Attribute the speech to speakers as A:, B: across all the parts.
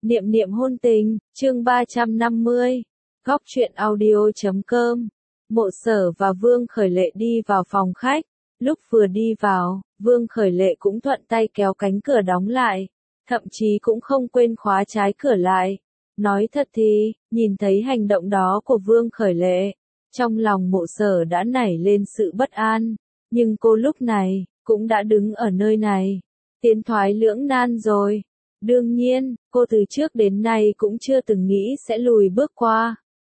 A: Niệm niệm hôn tình, chương 350. Góc truyện audio.com. Mộ Sở và Vương Khởi Lệ đi vào phòng khách. Lúc vừa đi vào, Vương Khởi Lệ cũng thuận tay kéo cánh cửa đóng lại. Thậm chí cũng không quên khóa trái cửa lại. Nói thật thì, nhìn thấy hành động đó của Vương Khởi Lệ, trong lòng Mộ Sở đã nảy lên sự bất an. Nhưng cô lúc này, cũng đã đứng ở nơi này. Tiến thoái lưỡng nan rồi. Đương nhiên, cô từ trước đến nay cũng chưa từng nghĩ sẽ lùi bước qua.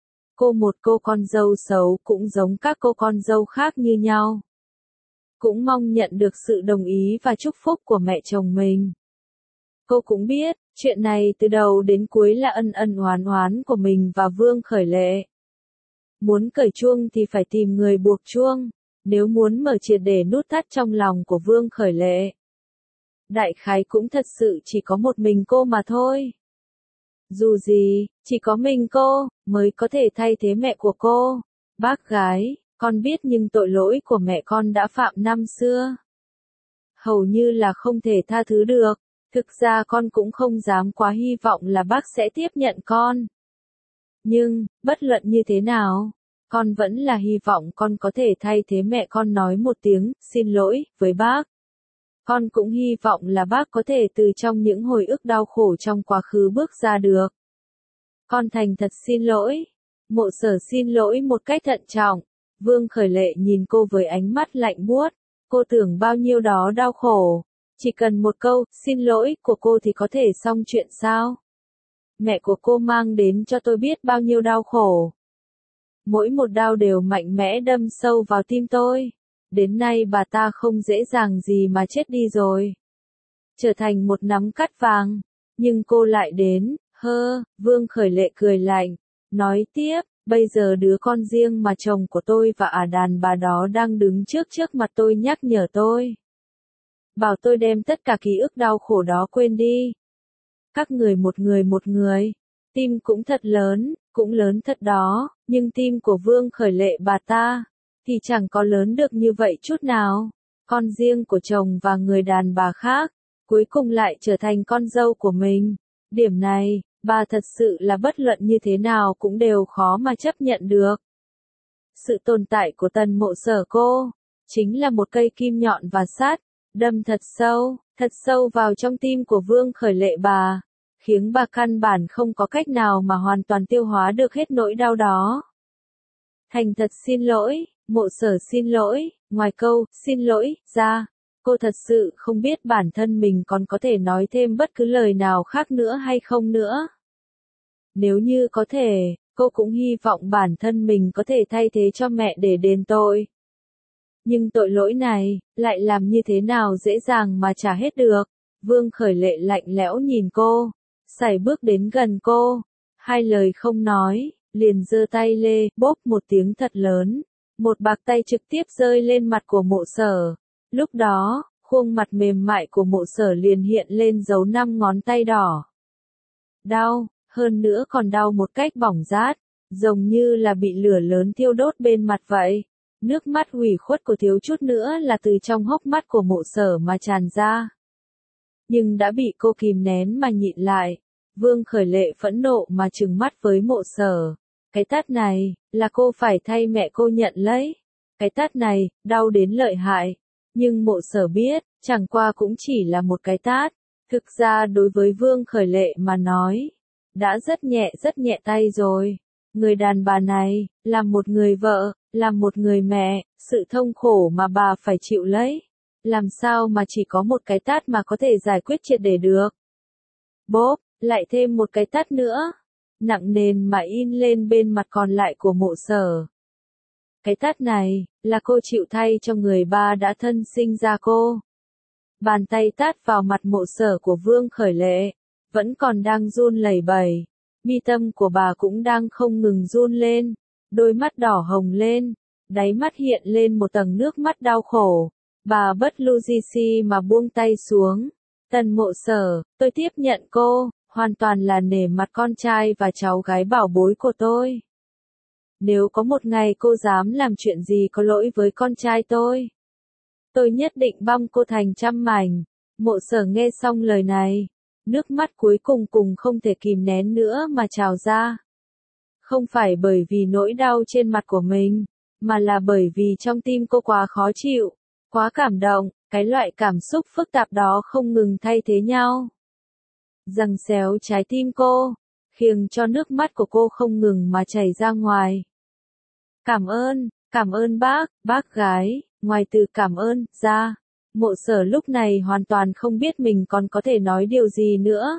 A: Cô con dâu xấu cũng giống các cô con dâu khác như nhau. Cũng mong nhận được sự đồng ý và chúc phúc của mẹ chồng mình. Cô cũng biết, chuyện này từ đầu đến cuối là ân ân oán oán của mình và Vương Khởi Lệ. Muốn cởi chuông thì phải tìm người buộc chuông, nếu muốn mở triệt để nút thắt trong lòng của Vương Khởi Lệ. Đại khái cũng thật sự chỉ có một mình cô mà thôi. Dù gì, chỉ có mình cô, mới có thể thay thế mẹ của cô. Bác gái, con biết nhưng tội lỗi của mẹ con đã phạm năm xưa. Hầu như là không thể tha thứ được, thực ra con cũng không dám quá hy vọng là bác sẽ tiếp nhận con. Nhưng, bất luận như thế nào, con vẫn là hy vọng con có thể thay thế mẹ con nói một tiếng, xin lỗi, với bác. Con cũng hy vọng là bác có thể từ trong những hồi ức đau khổ trong quá khứ bước ra được. Con thành thật xin lỗi. Mộ Sở xin lỗi một cách thận trọng. Vương Khởi Lệ nhìn cô với ánh mắt lạnh buốt. Cô tưởng bao nhiêu đó đau khổ. Chỉ cần một câu, xin lỗi, của cô thì có thể xong chuyện sao? Mẹ của cô mang đến cho tôi biết bao nhiêu đau khổ. Mỗi một đau đều mạnh mẽ đâm sâu vào tim tôi. Đến nay bà ta không dễ dàng gì mà chết đi rồi. Trở thành một nắm cát vàng. Nhưng cô lại đến, Vương Khởi Lệ cười lạnh. Nói tiếp, bây giờ đứa con riêng mà chồng của tôi và đàn bà đó đang đứng trước mặt tôi nhắc nhở tôi. Bảo tôi đem tất cả ký ức đau khổ đó quên đi. Các người một người. Tim cũng thật lớn, cũng lớn thật đó, nhưng tim của Vương Khởi Lệ bà ta thì chẳng có lớn được như vậy chút nào. Con riêng của chồng và người đàn bà khác, cuối cùng lại trở thành con dâu của mình. Điểm này, bà thật sự là bất luận như thế nào cũng đều khó mà chấp nhận được. Sự tồn tại của Tần Mộ Sở cô, chính là một cây kim nhọn và sắt, đâm thật sâu vào trong tim của Vương Khởi Lệ bà, khiến bà căn bản không có cách nào mà hoàn toàn tiêu hóa được hết nỗi đau đó. Thành thật xin lỗi. Mộ Sở xin lỗi, ngoài câu, xin lỗi, ra, cô thật sự không biết bản thân mình còn có thể nói thêm bất cứ lời nào khác nữa hay không nữa. Nếu như có thể, cô cũng hy vọng bản thân mình có thể thay thế cho mẹ để đền tội. Nhưng tội lỗi này, lại làm như thế nào dễ dàng mà trả hết được. Vương Khởi Lệ lạnh lẽo nhìn cô, sải bước đến gần cô, hai lời không nói, liền giơ tay lê, bốp một tiếng thật lớn. Một bạt tay trực tiếp rơi lên mặt của Mộ Sở. Lúc đó, khuôn mặt mềm mại của Mộ Sở liền hiện lên dấu 5 ngón tay đỏ. Đau, hơn nữa còn đau một cách bỏng rát, giống như là bị lửa lớn thiêu đốt bên mặt vậy. Nước mắt ủy khuất của thiếu chút nữa là từ trong hốc mắt của Mộ Sở mà tràn ra. Nhưng đã bị cô kìm nén mà nhịn lại. Vương Khởi Lệ phẫn nộ mà trừng mắt với Mộ Sở. Cái tát này, là cô phải thay mẹ cô nhận lấy. Cái tát này, đau đến lợi hại. Nhưng Mộ Sở biết, chẳng qua cũng chỉ là một cái tát. Thực ra đối với Vương Khởi Lệ mà nói, đã rất nhẹ tay rồi. Người đàn bà này, làm một người vợ, làm một người mẹ, sự thông khổ mà bà phải chịu lấy. Làm sao mà chỉ có một cái tát mà có thể giải quyết triệt để được. Bốp, lại thêm một cái tát nữa. Nặng nề mà in lên bên mặt còn lại của Mộ Sở. Cái tát này, là cô chịu thay cho người ba đã thân sinh ra cô. Bàn tay tát vào mặt Mộ Sở của Vương Khởi Lệ, vẫn còn đang run lẩy bẩy. Mi tâm của bà cũng đang không ngừng run lên, đôi mắt đỏ hồng lên, đáy mắt hiện lên một tầng nước mắt đau khổ. Bà bất lu di si mà buông tay xuống. Tần Mộ Sở, tôi tiếp nhận cô. Hoàn toàn là nể mặt con trai và cháu gái bảo bối của tôi. Nếu có một ngày cô dám làm chuyện gì có lỗi với con trai tôi nhất định băm cô thành trăm mảnh. Mộ Sở nghe xong lời này, Nước mắt cuối cùng không thể kìm nén nữa mà trào ra. Không phải bởi vì nỗi đau trên mặt của mình, mà là bởi vì trong tim cô quá khó chịu, quá cảm động, cái loại cảm xúc phức tạp đó không ngừng thay thế nhau. Giằng xéo trái tim cô, khiến cho nước mắt của cô không ngừng mà chảy ra ngoài. Cảm ơn bác gái, ngoài từ cảm ơn ra, Mộ Sở lúc này hoàn toàn không biết mình còn có thể nói điều gì nữa.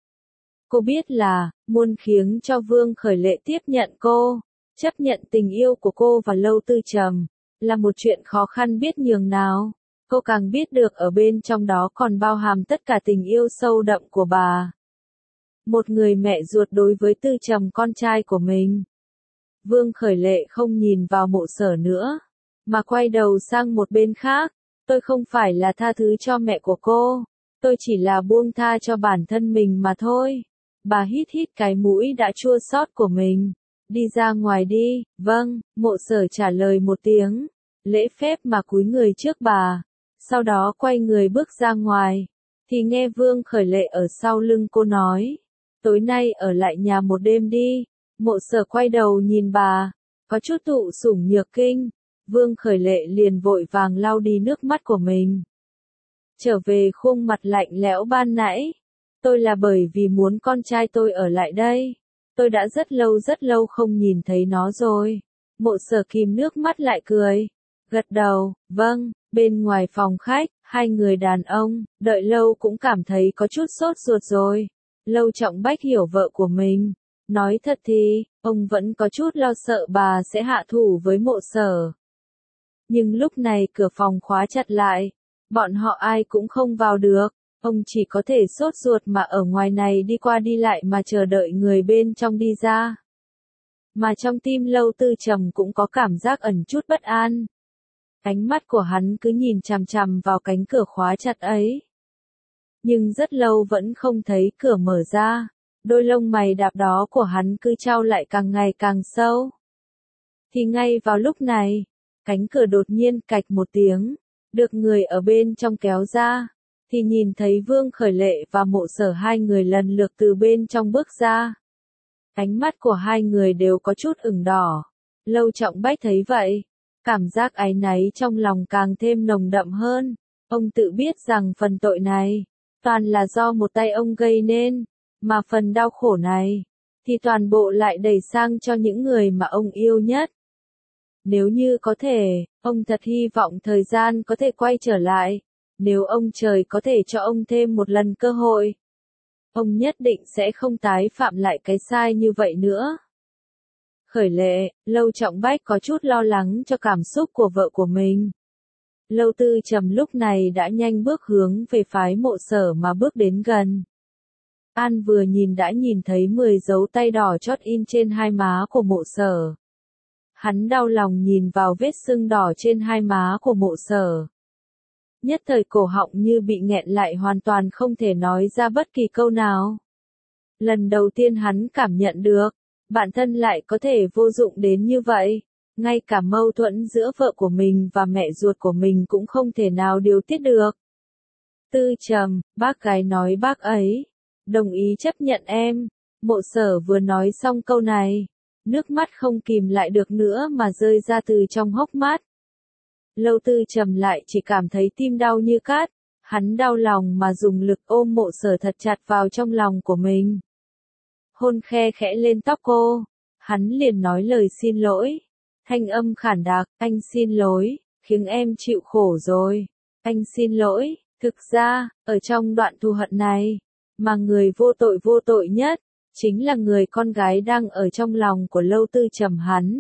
A: Cô biết là, muốn khiến cho Vương Khởi Lệ tiếp nhận cô, chấp nhận tình yêu của cô và Lâu Tư Trầm, là một chuyện khó khăn biết nhường nào. Cô càng biết được ở bên trong đó còn bao hàm tất cả tình yêu sâu đậm của bà. Một người mẹ ruột đối với Tư Trầm con trai của mình. Vương Khởi Lệ không nhìn vào Mộ Sở nữa, mà quay đầu sang một bên khác. Tôi không phải là tha thứ cho mẹ của cô, tôi chỉ là buông tha cho bản thân mình mà thôi. Bà hít hít cái mũi đã chua xót của mình. Đi ra ngoài đi, vâng, Mộ Sở trả lời một tiếng, lễ phép mà cúi người trước bà, sau đó quay người bước ra ngoài, thì nghe Vương Khởi Lệ ở sau lưng cô nói, tối nay ở lại nhà một đêm đi. Mộ Sở quay đầu nhìn bà, có chút thụ sủng nhược kinh. Vương Khởi Lệ liền vội vàng lau đi nước mắt của mình. Trở về khuôn mặt lạnh lẽo ban nãy. Tôi là bởi vì muốn con trai tôi ở lại đây. Tôi đã rất lâu không nhìn thấy nó rồi. Mộ Sở kìm nước mắt lại cười. Gật đầu, vâng, bên ngoài phòng khách, hai người đàn ông, đợi lâu cũng cảm thấy có chút sốt ruột rồi. Lâu Trọng Bách hiểu vợ của mình. Nói thật thì, ông vẫn có chút lo sợ bà sẽ hạ thủ với Mộ Sở. Nhưng lúc này cửa phòng khóa chặt lại, bọn họ ai cũng không vào được, ông chỉ có thể sốt ruột mà ở ngoài này đi qua đi lại mà chờ đợi người bên trong đi ra. Mà trong tim Lâu Tư Trầm cũng có cảm giác ẩn chút bất an. Ánh mắt của hắn cứ nhìn chằm chằm vào cánh cửa khóa chặt ấy. Nhưng rất lâu vẫn không thấy cửa mở ra, đôi lông mày đạp đó của hắn cứ chau lại càng ngày càng sâu. Thì ngay vào lúc này, cánh cửa đột nhiên cạch một tiếng, được người ở bên trong kéo ra, thì nhìn thấy Vương Khởi Lệ và Mộ Sở hai người lần lượt từ bên trong bước ra. Ánh mắt của hai người đều có chút ửng đỏ. Lâu Trọng Bách thấy vậy, cảm giác áy náy trong lòng càng thêm nồng đậm hơn. Ông tự biết rằng phần tội này, toàn là do một tay ông gây nên, mà phần đau khổ này, thì toàn bộ lại đẩy sang cho những người mà ông yêu nhất. Nếu như có thể, ông thật hy vọng thời gian có thể quay trở lại. Nếu ông trời có thể cho ông thêm một lần cơ hội, ông nhất định sẽ không tái phạm lại cái sai như vậy nữa. Khởi Lệ, Lâu Trọng Bách có chút lo lắng cho cảm xúc của vợ của mình. Lâu Tư Trầm lúc này đã nhanh bước hướng về phái Mộ Sở mà bước đến gần. An vừa nhìn đã nhìn thấy 10 dấu tay đỏ chót in trên hai má của Mộ Sở. Hắn đau lòng nhìn vào vết sưng đỏ trên hai má của Mộ Sở. Nhất thời cổ họng như bị nghẹn lại hoàn toàn không thể nói ra bất kỳ câu nào. Lần đầu tiên hắn cảm nhận được, bản thân lại có thể vô dụng đến như vậy. Ngay cả mâu thuẫn giữa vợ của mình và mẹ ruột của mình cũng không thể nào điều tiết được. Tư Trầm, bác gái nói bác ấy, đồng ý chấp nhận em. Mộ Sở vừa nói xong câu này, nước mắt không kìm lại được nữa mà rơi ra từ trong hốc mắt. Lâu Tư Trầm lại chỉ cảm thấy tim đau như cát, hắn đau lòng mà dùng lực ôm Mộ Sở thật chặt vào trong lòng của mình. Hôn khe khẽ lên tóc cô, hắn liền nói lời xin lỗi. Thanh âm khản đặc, anh xin lỗi, khiến em chịu khổ rồi. Anh xin lỗi, thực ra, ở trong đoạn thù hận này, mà người vô tội nhất, chính là người con gái đang ở trong lòng của Lâu Tư Trầm hắn.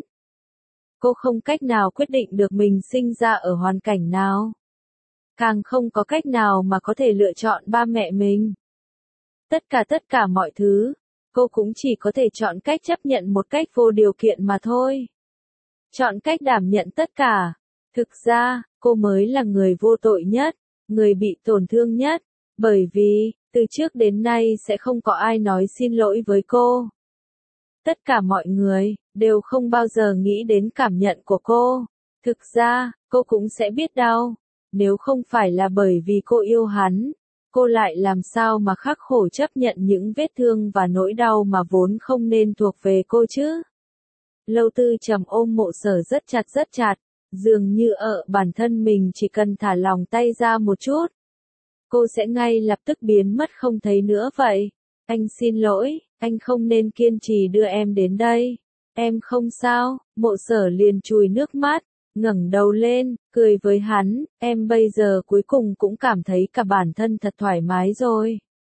A: Cô không cách nào quyết định được mình sinh ra ở hoàn cảnh nào. Càng không có cách nào mà có thể lựa chọn ba mẹ mình. Tất cả mọi thứ, cô cũng chỉ có thể chọn cách chấp nhận một cách vô điều kiện mà thôi. Chọn cách đảm nhận tất cả. Thực ra, cô mới là người vô tội nhất, người bị tổn thương nhất, bởi vì, từ trước đến nay sẽ không có ai nói xin lỗi với cô. Tất cả mọi người, đều không bao giờ nghĩ đến cảm nhận của cô. Thực ra, cô cũng sẽ biết đau, nếu không phải là bởi vì cô yêu hắn, cô lại làm sao mà khắc khổ chấp nhận những vết thương và nỗi đau mà vốn không nên thuộc về cô chứ? Lâu Tư Trầm ôm Mộ Sở rất chặt, dường như bản thân mình chỉ cần thả lòng tay ra một chút, cô sẽ ngay lập tức biến mất không thấy nữa vậy. Anh xin lỗi, anh không nên kiên trì đưa em đến đây. Em không sao. Mộ Sở liền chùi nước mắt, ngẩng đầu lên, cười với hắn, em bây giờ cuối cùng cũng cảm thấy cả bản thân thật thoải mái rồi.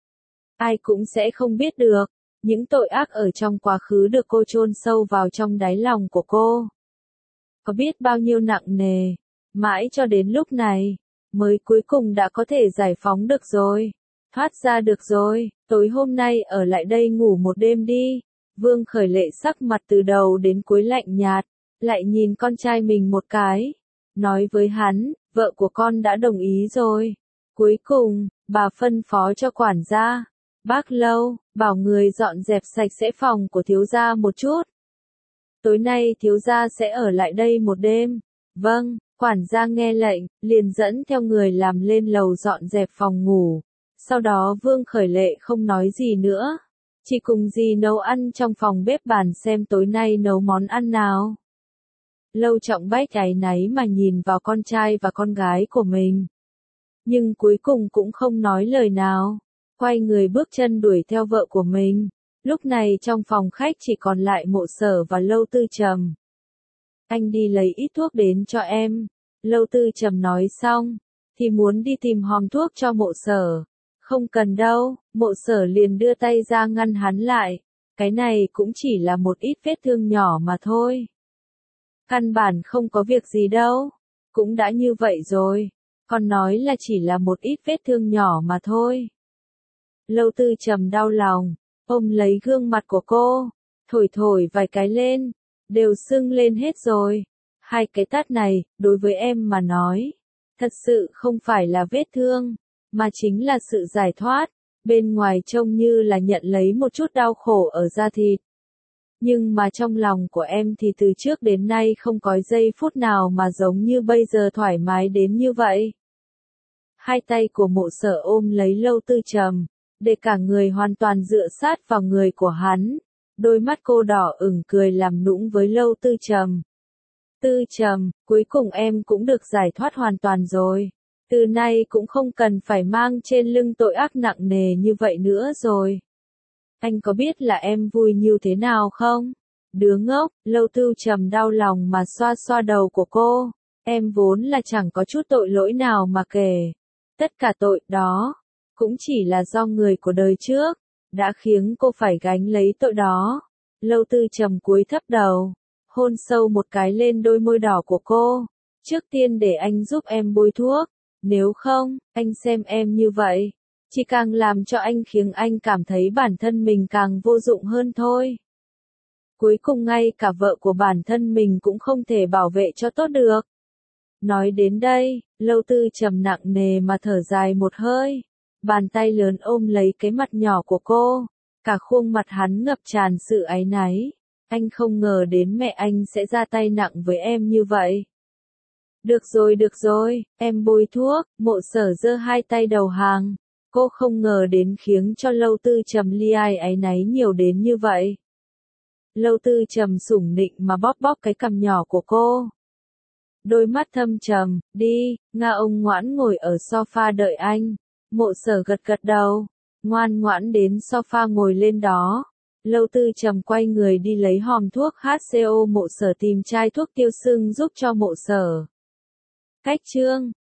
A: Ai cũng sẽ không biết được, những tội ác ở trong quá khứ được cô chôn sâu vào trong đáy lòng của cô. Có biết bao nhiêu nặng nề, mãi cho đến lúc này, mới cuối cùng đã có thể giải phóng được rồi, thoát ra được rồi, tối hôm nay ở lại đây ngủ một đêm đi. Vương Khởi Lệ sắc mặt từ đầu đến cuối lạnh nhạt, lại nhìn con trai mình một cái, nói với hắn, vợ của con đã đồng ý rồi. Cuối cùng, bà phân phó cho quản gia, bác Lâu, bảo người dọn dẹp sạch sẽ phòng của thiếu gia một chút. Tối nay thiếu gia sẽ ở lại đây một đêm. Vâng, quản gia nghe lệnh, liền dẫn theo người làm lên lầu dọn dẹp phòng ngủ. Sau đó Vương Khởi Lệ không nói gì nữa, chỉ cùng dì nấu ăn trong phòng bếp bàn xem tối nay nấu món ăn nào. Lâu Trọng Bách áy náy mà nhìn vào con trai và con gái của mình. Nhưng cuối cùng cũng không nói lời nào, quay người bước chân đuổi theo vợ của mình. Lúc này trong phòng khách chỉ còn lại Mộ Sở và Lâu Tư Trầm. Anh đi lấy ít thuốc đến cho em. Lâu Tư Trầm nói xong, thì muốn đi tìm hòm thuốc cho Mộ Sở. Không cần đâu, Mộ Sở liền đưa tay ra ngăn hắn lại. Cái này cũng chỉ là một ít vết thương nhỏ mà thôi. Căn bản không có việc gì đâu. Cũng đã như vậy rồi. Còn nói là chỉ là một ít vết thương nhỏ mà thôi. Lâu Tư Trầm đau lòng, ôm lấy gương mặt của cô, thổi vài cái lên, đều sưng lên hết rồi. Hai cái tát này, đối với em mà nói, thật sự không phải là vết thương, mà chính là sự giải thoát. Bên ngoài trông như là nhận lấy một chút đau khổ ở da thịt. Nhưng mà trong lòng của em thì từ trước đến nay không có giây phút nào mà giống như bây giờ thoải mái đến như vậy. Hai tay của Mộ Sở ôm lấy Lâu Tư Trầm, để cả người hoàn toàn dựa sát vào người của hắn. Đôi mắt cô đỏ ửng cười làm nũng với Lâu Tư Trầm. Tư Trầm, cuối cùng em cũng được giải thoát hoàn toàn rồi. Từ nay cũng không cần phải mang trên lưng tội ác nặng nề như vậy nữa rồi. Anh có biết là em vui như thế nào không? Đứa ngốc. Lâu Tư Trầm đau lòng mà xoa xoa đầu của cô. Em vốn là chẳng có chút tội lỗi nào mà kể. Tất cả tội đó cũng chỉ là do người của đời trước đã khiến cô phải gánh lấy tội đó. Lâu Tư Trầm cúi thấp đầu, hôn sâu một cái lên đôi môi đỏ của cô. Trước tiên để anh giúp em bôi thuốc, nếu không, anh xem em như vậy, chỉ càng làm cho anh khiến anh cảm thấy bản thân mình càng vô dụng hơn thôi. Cuối cùng ngay cả vợ của bản thân mình cũng không thể bảo vệ cho tốt được. Nói đến đây, Lâu Tư Trầm nặng nề mà thở dài một hơi. Bàn tay lớn ôm lấy cái mặt nhỏ của cô, cả khuôn mặt hắn ngập tràn sự áy náy. Anh không ngờ đến mẹ anh sẽ ra tay nặng với em như vậy. Được rồi, em bôi thuốc. Mộ Sở giơ hai tay đầu hàng. Cô không ngờ đến khiến cho Lâu Tư Trầm li ai áy náy nhiều đến như vậy. Lâu Tư Trầm sủng nịnh mà bóp bóp cái cằm nhỏ của cô. Đôi mắt thâm trầm, đi, Nga ông ngoãn ngồi ở sofa đợi anh. Mộ Sở gật đầu, ngoan ngoãn đến sofa ngồi lên đó. Lâu Tư Trầm quay người đi lấy hòm thuốc HCO. Mộ Sở tìm chai thuốc tiêu sưng giúp cho Mộ Sở. Cách chương